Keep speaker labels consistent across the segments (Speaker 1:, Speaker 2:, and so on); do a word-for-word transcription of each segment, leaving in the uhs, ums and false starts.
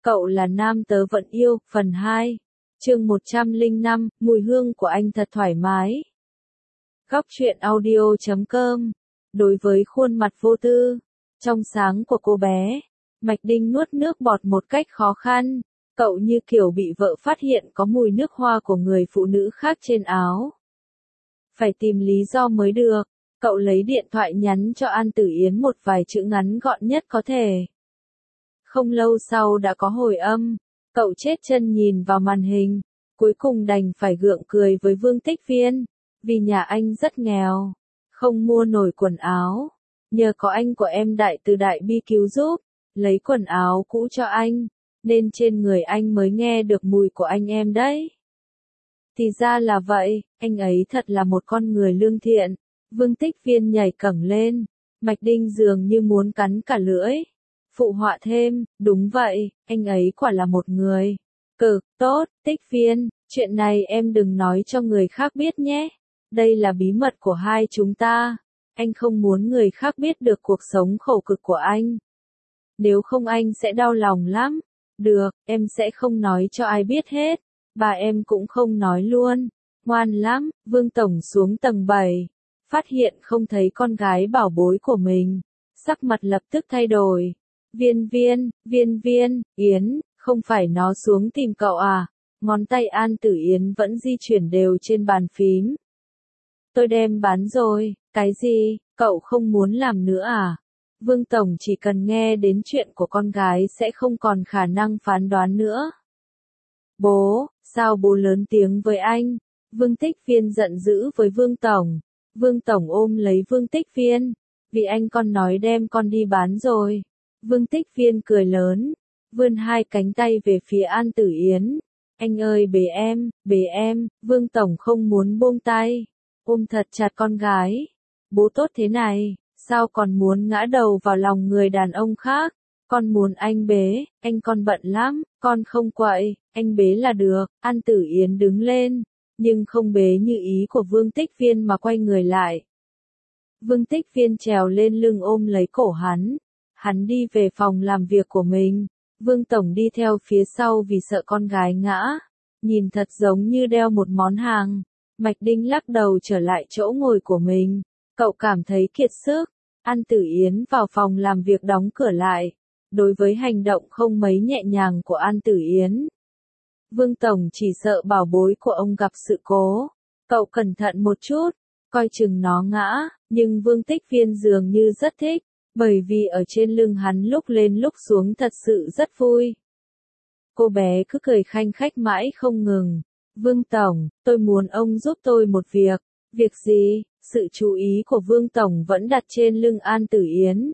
Speaker 1: Cậu là nam tớ vẫn yêu, phần hai. Chương một trăm lẻ năm, mùi hương của anh thật thoải mái. Góc truyện audio chấm com. Đối với khuôn mặt vô tư, trong sáng của cô bé, Mạch Đinh nuốt nước bọt một cách khó khăn. Cậu như kiểu bị vợ phát hiện có mùi nước hoa của người phụ nữ khác trên áo. Phải tìm lý do mới được. Cậu lấy điện thoại nhắn cho An Tử Yến một vài chữ ngắn gọn nhất có thể. Không lâu sau đã có hồi âm. Cậu chết chân nhìn vào màn hình. Cuối cùng đành phải gượng cười với Vương Tích Viên. Vì nhà anh rất nghèo. Không mua nổi quần áo. Nhờ có anh của em Đại từ Đại Bi cứu giúp. Lấy quần áo cũ cho anh. Nên trên người anh mới nghe được mùi của anh em đấy. Thì ra là vậy. Anh ấy thật là một con người lương thiện. Vương Tích Viên nhảy cẫng lên. Mạch Đinh dường như muốn cắn cả lưỡi. Phụ họa thêm, đúng vậy, anh ấy quả là một người cực tốt. Tích Viên, chuyện này em đừng nói cho người khác biết nhé. Đây là bí mật của hai chúng ta. Anh không muốn người khác biết được cuộc sống khổ cực của anh. Nếu không anh sẽ đau lòng lắm. Được, em sẽ không nói cho ai biết hết. Bà em cũng không nói luôn. Ngoan lắm. Vương Tổng xuống tầng bảy. Phát hiện không thấy con gái bảo bối của mình. Sắc mặt lập tức thay đổi. Viên viên, viên viên, Yến, không phải nó xuống tìm cậu à? Ngón tay An Tử Yến vẫn di chuyển đều trên bàn phím. Tôi đem bán rồi, cái gì, cậu không muốn làm nữa à? Vương Tổng chỉ cần nghe đến chuyện của con gái sẽ không còn khả năng phán đoán nữa. Bố, sao bố lớn tiếng với anh? Vương Tích Viên giận dữ với Vương Tổng. Vương Tổng ôm lấy Vương Tích Viên. Vì anh con nói đem con đi bán rồi. Vương Tích Viên cười lớn, vươn hai cánh tay về phía An Tử Yến. Anh ơi bế em, bế em. Vương Tổng không muốn buông tay, ôm thật chặt con gái. Bố tốt thế này, sao còn muốn ngã đầu vào lòng người đàn ông khác? Con muốn anh bế, anh con bận lắm, con không quậy, anh bế là được. An Tử Yến đứng lên, nhưng không bế như ý của Vương Tích Viên mà quay người lại. Vương Tích Viên trèo lên lưng ôm lấy cổ hắn. Hắn đi về phòng làm việc của mình. Vương Tổng đi theo phía sau vì sợ con gái ngã. Nhìn thật giống như đeo một món hàng. Mạch Đinh lắc đầu trở lại chỗ ngồi của mình. Cậu cảm thấy kiệt sức. An Tử Yến vào phòng làm việc đóng cửa lại. Đối với hành động không mấy nhẹ nhàng của An Tử Yến, Vương Tổng chỉ sợ bảo bối của ông gặp sự cố. Cậu cẩn thận một chút, coi chừng nó ngã. Nhưng Vương Tích Viên dường như rất thích. Bởi vì ở trên lưng hắn lúc lên lúc xuống thật sự rất vui. Cô bé cứ cười khanh khách mãi không ngừng. Vương Tổng, tôi muốn ông giúp tôi một việc. Việc gì? Sự chú ý của Vương Tổng vẫn đặt trên lưng An Tử Yến.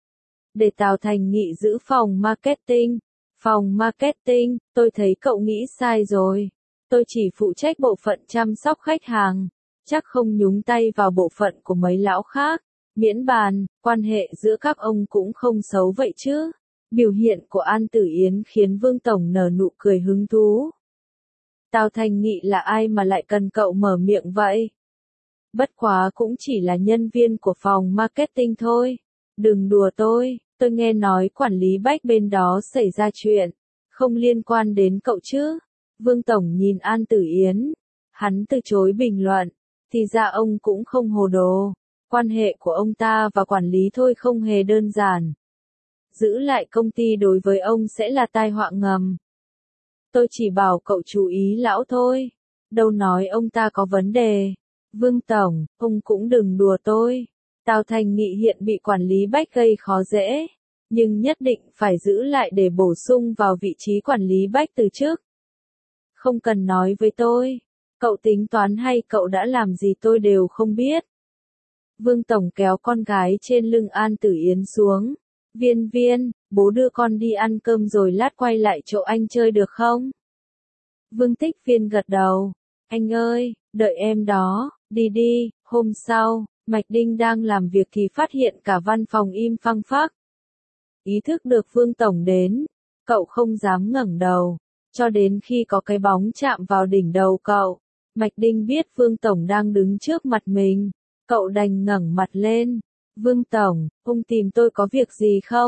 Speaker 1: Để Tào Thành Nghị giữ phòng marketing. Phòng marketing, tôi thấy cậu nghĩ sai rồi. Tôi chỉ phụ trách bộ phận chăm sóc khách hàng. Chắc không nhúng tay vào bộ phận của mấy lão khác. Miễn bàn, quan hệ giữa các ông cũng không xấu vậy chứ. Biểu hiện của An Tử Yến khiến Vương Tổng nở nụ cười hứng thú. Tào Thành Nghị là ai mà lại cần cậu mở miệng vậy? Bất quá cũng chỉ là nhân viên của phòng marketing thôi. Đừng đùa tôi, tôi nghe nói quản lý Bách bên đó xảy ra chuyện. Không liên quan đến cậu chứ? Vương Tổng nhìn An Tử Yến. Hắn từ chối bình luận. Thì ra ông cũng không hồ đồ. Quan hệ của ông ta và quản lý thôi không hề đơn giản. Giữ lại công ty đối với ông sẽ là tai họa ngầm. Tôi chỉ bảo cậu chú ý lão thôi. Đâu nói ông ta có vấn đề. Vương Tổng, ông cũng đừng đùa tôi. Tào Thành Nghị hiện bị quản lý Bách gây khó dễ. Nhưng nhất định phải giữ lại để bổ sung vào vị trí quản lý Bách từ trước. Không cần nói với tôi. Cậu tính toán hay cậu đã làm gì tôi đều không biết. Vương Tổng kéo con gái trên lưng An Tử Yến xuống. Viên viên, bố đưa con đi ăn cơm rồi lát quay lại chỗ anh chơi được không? Vương Tích Viên gật đầu. Anh ơi, đợi em đó, đi đi. Hôm sau, Mạch Đinh đang làm việc thì phát hiện cả văn phòng im phăng phắc. Ý thức được Vương Tổng đến, cậu không dám ngẩng đầu. Cho đến khi có cái bóng chạm vào đỉnh đầu cậu, Mạch Đinh biết Vương Tổng đang đứng trước mặt mình. Cậu đành ngẩng mặt lên. Vương Tổng, ông tìm tôi có việc gì không?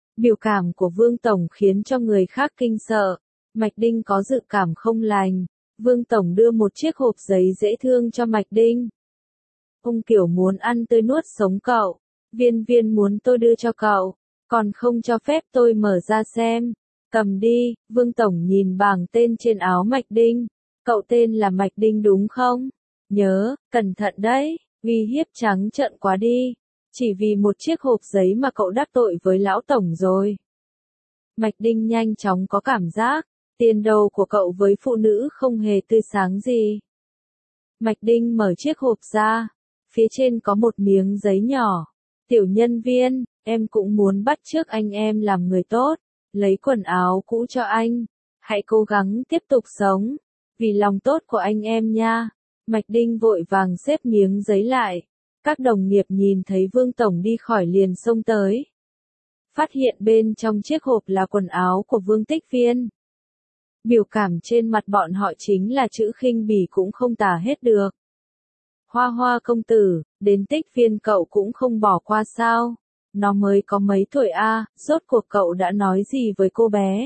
Speaker 1: Biểu cảm của Vương Tổng khiến cho người khác kinh sợ. Mạch Đinh có dự cảm không lành. Vương Tổng đưa một chiếc hộp giấy dễ thương cho Mạch Đinh. Ông kiểu muốn ăn tươi nuốt sống cậu. Viên viên muốn tôi đưa cho cậu. Còn không cho phép tôi mở ra xem. Cầm đi, Vương Tổng nhìn bảng tên trên áo Mạch Đinh. Cậu tên là Mạch Đinh đúng không? Nhớ, cẩn thận đấy, uy hiếp trắng trợn quá đi. Chỉ vì một chiếc hộp giấy mà cậu đắc tội với lão tổng rồi. Mạch Đinh nhanh chóng có cảm giác, tiền đồ của cậu với phụ nữ không hề tươi sáng gì. Mạch Đinh mở chiếc hộp ra, phía trên có một miếng giấy nhỏ. Tiểu nhân viên, em cũng muốn bắt chước anh em làm người tốt, lấy quần áo cũ cho anh. Hãy cố gắng tiếp tục sống, vì lòng tốt của anh em nha. Mạch Đinh vội vàng xếp miếng giấy lại. Các đồng nghiệp nhìn thấy Vương Tổng đi khỏi liền xông tới. Phát hiện bên trong chiếc hộp là quần áo của Vương Tích Viên. Biểu cảm trên mặt bọn họ chính là chữ khinh bỉ cũng không tả hết được. Hoa Hoa công tử, đến Tích Viên cậu cũng không bỏ qua sao? Nó mới có mấy tuổi a, rốt cuộc cậu đã nói gì với cô bé?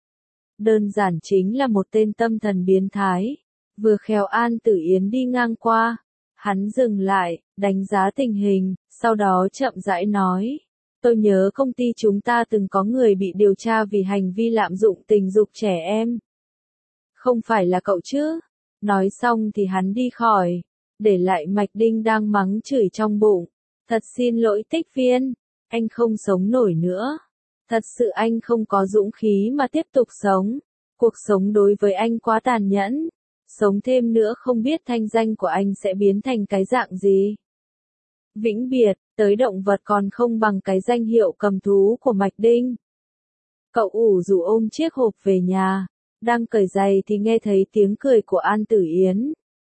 Speaker 1: Đơn giản chính là một tên tâm thần biến thái. Vừa khéo An Tử Yến đi ngang qua. Hắn dừng lại, đánh giá tình hình, sau đó chậm rãi nói. Tôi nhớ công ty chúng ta từng có người bị điều tra vì hành vi lạm dụng tình dục trẻ em. Không phải là cậu chứ? Nói xong thì hắn đi khỏi, để lại Mạch Đinh đang mắng chửi trong bụng. Thật xin lỗi Tích Viên, anh không sống nổi nữa. Thật sự anh không có dũng khí mà tiếp tục sống. Cuộc sống đối với anh quá tàn nhẫn. Sống thêm nữa không biết thanh danh của anh sẽ biến thành cái dạng gì. Vĩnh biệt, tới động vật còn không bằng cái danh hiệu cầm thú của Mạch Đinh. Cậu ủ rũ ôm chiếc hộp về nhà, đang cởi giày thì nghe thấy tiếng cười của An Tử Yến.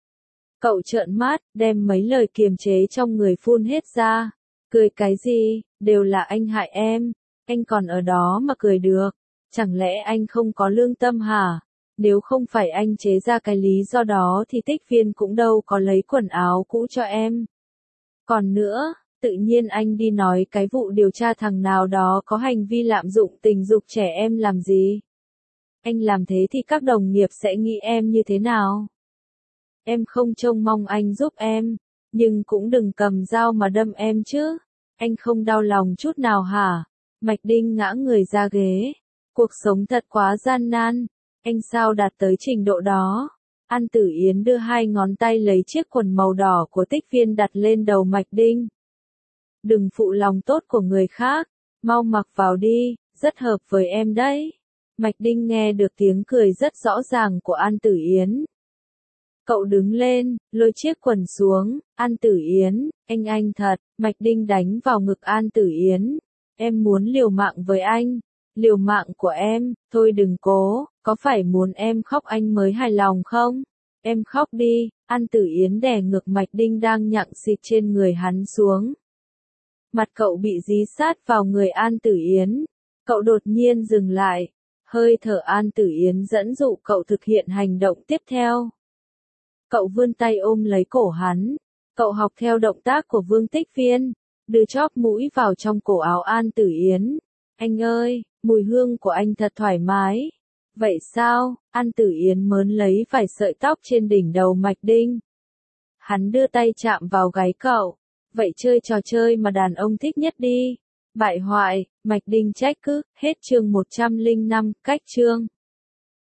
Speaker 1: Cậu trợn mắt, đem mấy lời kiềm chế trong người phun hết ra. Cười cái gì, đều là anh hại em, anh còn ở đó mà cười được. Chẳng lẽ anh không có lương tâm hả? Nếu không phải anh chế ra cái lý do đó thì Tích Viên cũng đâu có lấy quần áo cũ cho em. Còn nữa, tự nhiên anh đi nói cái vụ điều tra thằng nào đó có hành vi lạm dụng tình dục trẻ em làm gì? Anh làm thế thì các đồng nghiệp sẽ nghĩ em như thế nào? Em không trông mong anh giúp em, nhưng cũng đừng cầm dao mà đâm em chứ. Anh không đau lòng chút nào hả? Mạch Đinh ngã người ra ghế. Cuộc sống thật quá gian nan. Anh sao đạt tới trình độ đó? An Tử Yến đưa hai ngón tay lấy chiếc quần màu đỏ của Tích Viên đặt lên đầu Mạch Đinh. Đừng phụ lòng tốt của người khác, mau mặc vào đi, rất hợp với em đấy. Mạch Đinh nghe được tiếng cười rất rõ ràng của An Tử Yến. Cậu đứng lên, lôi chiếc quần xuống. An Tử Yến, anh anh thật. Mạch Đinh đánh vào ngực An Tử Yến. Em muốn liều mạng với anh. Liều mạng của em, thôi đừng cố, có phải muốn em khóc anh mới hài lòng không? Em khóc đi. An Tử Yến đè ngực Mạch Đinh đang nhặng xịt trên người hắn xuống. Mặt cậu bị dí sát vào người An Tử Yến. Cậu đột nhiên dừng lại. Hơi thở An Tử Yến dẫn dụ cậu thực hiện hành động tiếp theo. Cậu vươn tay ôm lấy cổ hắn. Cậu học theo động tác của Vương Tích Viên, đưa chóp mũi vào trong cổ áo An Tử Yến. Anh ơi, mùi hương của anh thật thoải mái. Vậy sao? An Tử Yến mớn lấy vài sợi tóc trên đỉnh đầu Mạch Đinh. Hắn đưa tay chạm vào gáy cậu. Vậy chơi trò chơi mà đàn ông thích nhất đi. Bại hoại, Mạch Đinh trách cứ, hết chương một trăm lẻ năm, cách chương.